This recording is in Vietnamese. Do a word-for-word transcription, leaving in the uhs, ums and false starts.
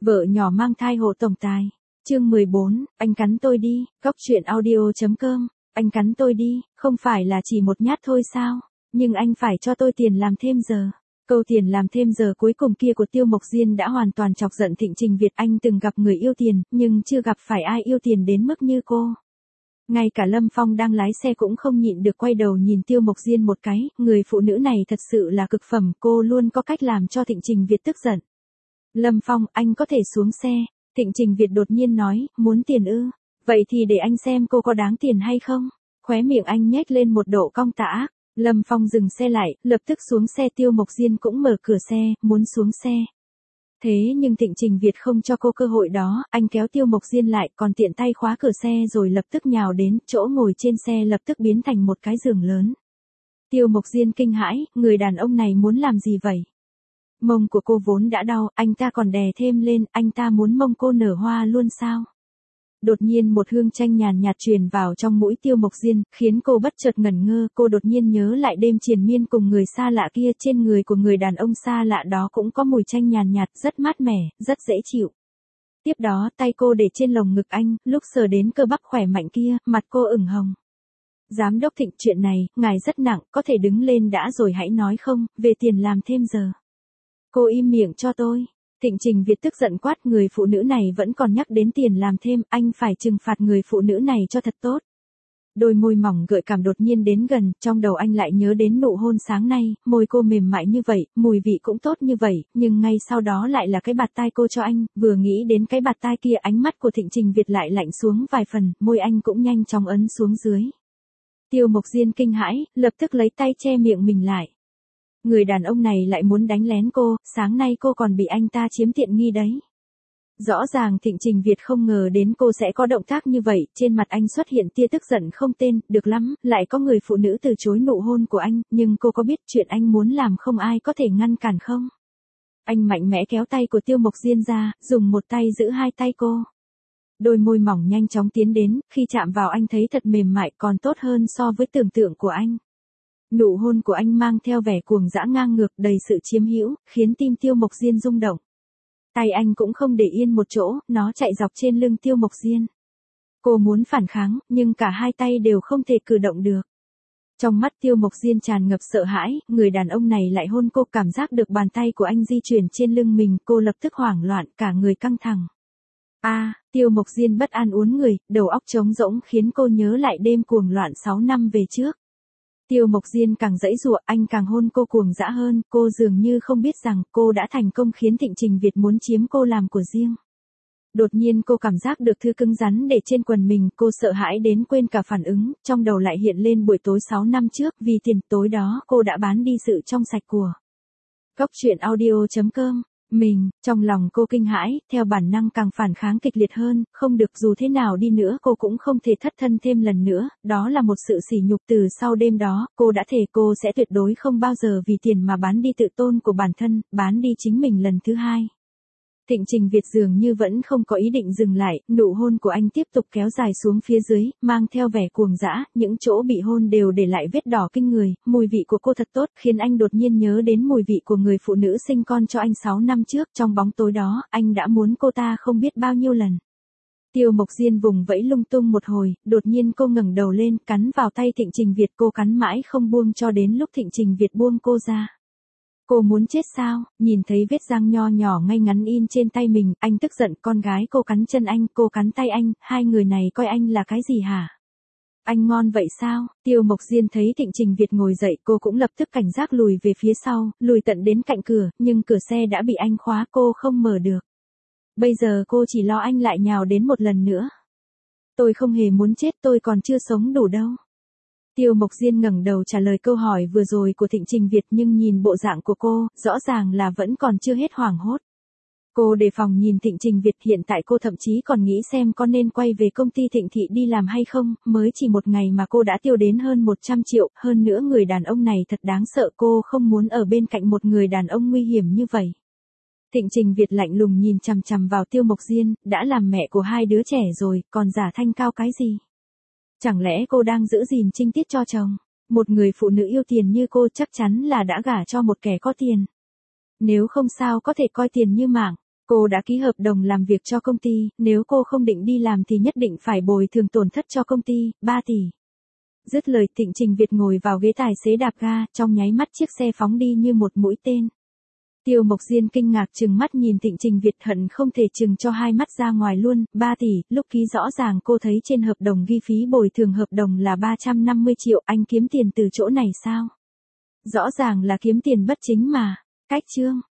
Vợ nhỏ mang thai hộ tổng tài. Chương mười bốn, anh cắn tôi đi, góc truyện audio.com, anh cắn tôi đi, không phải là chỉ một nhát thôi sao, nhưng anh phải cho tôi tiền làm thêm giờ. Câu tiền làm thêm giờ cuối cùng kia của Tiêu Mộc Diên đã hoàn toàn chọc giận Thịnh Trình Việt. Anh từng gặp người yêu tiền, nhưng chưa gặp phải ai yêu tiền đến mức như cô. Ngay cả Lâm Phong đang lái xe cũng không nhịn được quay đầu nhìn Tiêu Mộc Diên một cái, người phụ nữ này thật sự là cực phẩm, cô luôn có cách làm cho Thịnh Trình Việt tức giận. Lâm Phong, anh có thể xuống xe. Thịnh Trình Việt đột nhiên nói, muốn tiền ư? Vậy thì để anh xem cô có đáng tiền hay không. Khóe miệng anh nhếch lên một độ cong tà ác. Lâm Phong dừng xe lại, lập tức xuống xe. Tiêu Mộc Diên cũng mở cửa xe, muốn xuống xe. Thế nhưng Thịnh Trình Việt không cho cô cơ hội đó, anh kéo Tiêu Mộc Diên lại, còn tiện tay khóa cửa xe rồi lập tức nhào đến, chỗ ngồi trên xe lập tức biến thành một cái giường lớn. Tiêu Mộc Diên kinh hãi, người đàn ông này muốn làm gì vậy? Mông của cô vốn đã đau, anh ta còn đè thêm lên, anh ta muốn mông cô nở hoa luôn sao? Đột nhiên một hương chanh nhàn nhạt truyền vào trong mũi Tiêu Mộc Diên, khiến cô bất chợt ngẩn ngơ. Cô đột nhiên nhớ lại đêm triền miên cùng người xa lạ kia, trên người của người đàn ông xa lạ đó cũng có mùi chanh nhàn nhạt, rất mát mẻ, rất dễ chịu. Tiếp đó tay cô để trên lồng ngực anh, lúc sờ đến cơ bắp khỏe mạnh kia, mặt cô ửng hồng. Giám đốc Thịnh, chuyện này, ngài rất nặng, có thể đứng lên đã rồi hãy nói không, về tiền làm thêm giờ. Cô im miệng cho tôi. Thịnh Trình Việt tức giận quát, người phụ nữ này vẫn còn nhắc đến tiền làm thêm, anh phải trừng phạt người phụ nữ này cho thật tốt. Đôi môi mỏng gợi cảm đột nhiên đến gần, trong đầu anh lại nhớ đến nụ hôn sáng nay, môi cô mềm mại như vậy, mùi vị cũng tốt như vậy, nhưng ngay sau đó lại là cái bạt tai cô cho anh, vừa nghĩ đến cái bạt tai kia ánh mắt của Thịnh Trình Việt lại lạnh xuống vài phần, môi anh cũng nhanh chóng ấn xuống dưới. Tiêu Mộc Diên kinh hãi, lập tức lấy tay che miệng mình lại. Người đàn ông này lại muốn đánh lén cô, sáng nay cô còn bị anh ta chiếm tiện nghi đấy. Rõ ràng Thịnh Trình Việt không ngờ đến cô sẽ có động tác như vậy, trên mặt anh xuất hiện tia tức giận không tên, được lắm, lại có người phụ nữ từ chối nụ hôn của anh, nhưng cô có biết chuyện anh muốn làm không ai có thể ngăn cản không? Anh mạnh mẽ kéo tay của Tiêu Mộc Diên ra, dùng một tay giữ hai tay cô. Đôi môi mỏng nhanh chóng tiến đến, khi chạm vào anh thấy thật mềm mại, còn tốt hơn so với tưởng tượng của anh. Nụ hôn của anh mang theo vẻ cuồng dã ngang ngược, đầy sự chiếm hữu, khiến tim Tiêu Mộc Diên rung động. Tay anh cũng không để yên một chỗ, nó chạy dọc trên lưng Tiêu Mộc Diên. Cô muốn phản kháng, nhưng cả hai tay đều không thể cử động được. Trong mắt Tiêu Mộc Diên tràn ngập sợ hãi, người đàn ông này lại hôn cô, cảm giác được bàn tay của anh di chuyển trên lưng mình, cô lập tức hoảng loạn, cả người căng thẳng. A, à, Tiêu Mộc Diên bất an uốn người, đầu óc trống rỗng khiến cô nhớ lại đêm cuồng loạn sáu năm về trước. Tiêu Mộc Diên càng giãy giụa, anh càng hôn cô cuồng dã hơn, cô dường như không biết rằng cô đã thành công khiến Thịnh Trình Việt muốn chiếm cô làm của riêng. Đột nhiên cô cảm giác được thứ cứng rắn để trên quần mình, cô sợ hãi đến quên cả phản ứng, trong đầu lại hiện lên buổi tối sáu năm trước, vì tiền tối đó cô đã bán đi sự trong sạch của. Góc truyện audio.com. Mình, trong lòng cô kinh hãi, theo bản năng càng phản kháng kịch liệt hơn, không được, dù thế nào đi nữa cô cũng không thể thất thân thêm lần nữa, đó là một sự sỉ nhục. Từ sau đêm đó, cô đã thề cô sẽ tuyệt đối không bao giờ vì tiền mà bán đi tự tôn của bản thân, bán đi chính mình lần thứ hai. Thịnh Trình Việt dường như vẫn không có ý định dừng lại, nụ hôn của anh tiếp tục kéo dài xuống phía dưới, mang theo vẻ cuồng dã, những chỗ bị hôn đều để lại vết đỏ kinh người, mùi vị của cô thật tốt, khiến anh đột nhiên nhớ đến mùi vị của người phụ nữ sinh con cho anh sáu năm trước, trong bóng tối đó, anh đã muốn cô ta không biết bao nhiêu lần. Tiêu Mộc Diên vùng vẫy lung tung một hồi, đột nhiên cô ngẩng đầu lên, cắn vào tay Thịnh Trình Việt, cô cắn mãi không buông cho đến lúc Thịnh Trình Việt buông cô ra. Cô muốn chết sao? Nhìn thấy vết răng nho nhỏ ngay ngắn in trên tay mình, anh tức giận, con gái cô cắn chân anh, cô cắn tay anh, hai người này coi anh là cái gì hả? Anh ngon vậy sao? Tiêu Mộc Diên thấy Thịnh Trình Việt ngồi dậy, cô cũng lập tức cảnh giác lùi về phía sau, lùi tận đến cạnh cửa, nhưng cửa xe đã bị anh khóa, cô không mở được. Bây giờ cô chỉ lo anh lại nhào đến một lần nữa. Tôi không hề muốn chết, tôi còn chưa sống đủ đâu. Tiêu Mộc Diên ngẩng đầu trả lời câu hỏi vừa rồi của Thịnh Trình Việt, nhưng nhìn bộ dạng của cô, rõ ràng là vẫn còn chưa hết hoảng hốt. Cô đề phòng nhìn Thịnh Trình Việt, hiện tại cô thậm chí còn nghĩ xem có nên quay về công ty Thịnh Thị đi làm hay không, mới chỉ một ngày mà cô đã tiêu đến hơn một trăm triệu, hơn nữa người đàn ông này thật đáng sợ, cô không muốn ở bên cạnh một người đàn ông nguy hiểm như vậy. Thịnh Trình Việt lạnh lùng nhìn chằm chằm vào Tiêu Mộc Diên, đã làm mẹ của hai đứa trẻ rồi, còn giả thanh cao cái gì? Chẳng lẽ cô đang giữ gìn trinh tiết cho chồng? Một người phụ nữ yêu tiền như cô chắc chắn là đã gả cho một kẻ có tiền. Nếu không sao có thể coi tiền như mạng. Cô đã ký hợp đồng làm việc cho công ty, nếu cô không định đi làm thì nhất định phải bồi thường tổn thất cho công ty, ba tỷ. Dứt lời Thịnh Trình Việt ngồi vào ghế tài xế đạp ga, trong nháy mắt chiếc xe phóng đi như một mũi tên. Tiêu Mộc Diên kinh ngạc trừng mắt nhìn Thịnh Trình Việt hận không thể trừng cho hai mắt ra ngoài luôn, ba tỷ, lúc ký rõ ràng cô thấy trên hợp đồng ghi phí bồi thường hợp đồng là ba trăm năm mươi triệu, anh kiếm tiền từ chỗ này sao? Rõ ràng là kiếm tiền bất chính mà, cách chương.